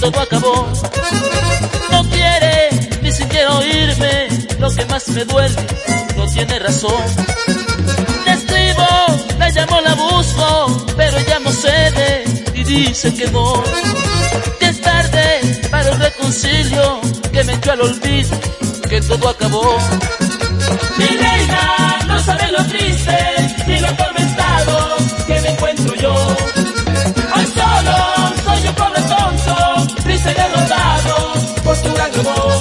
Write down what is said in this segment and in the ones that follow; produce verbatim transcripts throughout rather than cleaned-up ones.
todo acabó. No quiere ni siquiera oírme, lo que más me duele, no tiene razón. Le escribo, la llamo, la busco, pero ella no cede y dice que no. Que es tarde para un reconcilio, que me echó al olvido, que todo acabó. Mi reina no sabe lo triste ni lo atormentado que me encuentro yo. Hoy solo soy un pobre tonto, triste y derrotado por tu gran amor.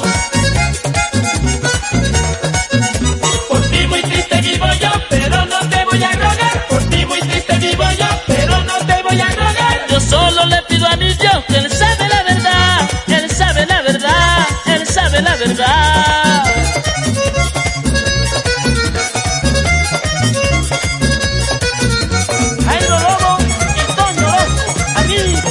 Por ti muy triste vivo yo, pero no te voy a rogar. Por ti muy triste vivo yo, pero no te voy a rogar. Yo solo le pido a mi Dios que Él sabe la verdad, Él sabe la verdad, Él sabe la verdad. Jairo Lobo y Toño Orozco, amigos.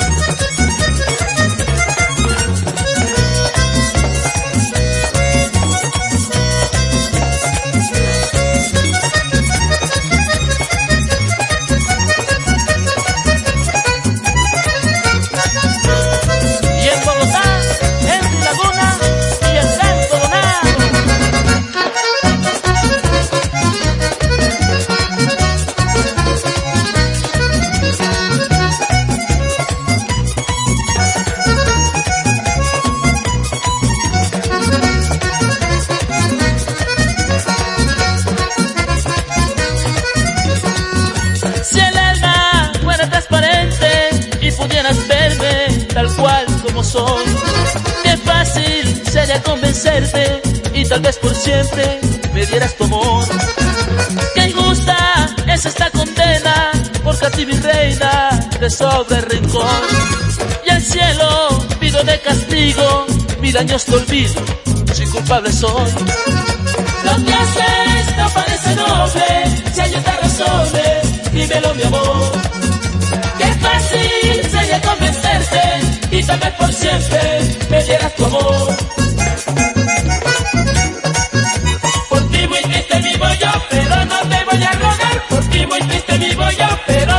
Y en Bogotá, Henry Laguna y el Santo Donado. Si el alma fuera transparente y pudieras verme tal cual como soy, qué fácil sería convencerte y tal vez por siempre me dieras tu amor. Qué injusta es esta condena, porque a ti mi reina te sobra el rencor. Y al cielo pido de castigo, mil años te olvido, si culpable soy. Lo que haces no parece noble, si hay otras razones, dímelo mi amor. Qué fácil sería convencerte y tal vez por siempre me dieras tu amor. Por ti muy triste vivo yo, pero no te voy a rogar. Por ti muy triste vivo yo, pero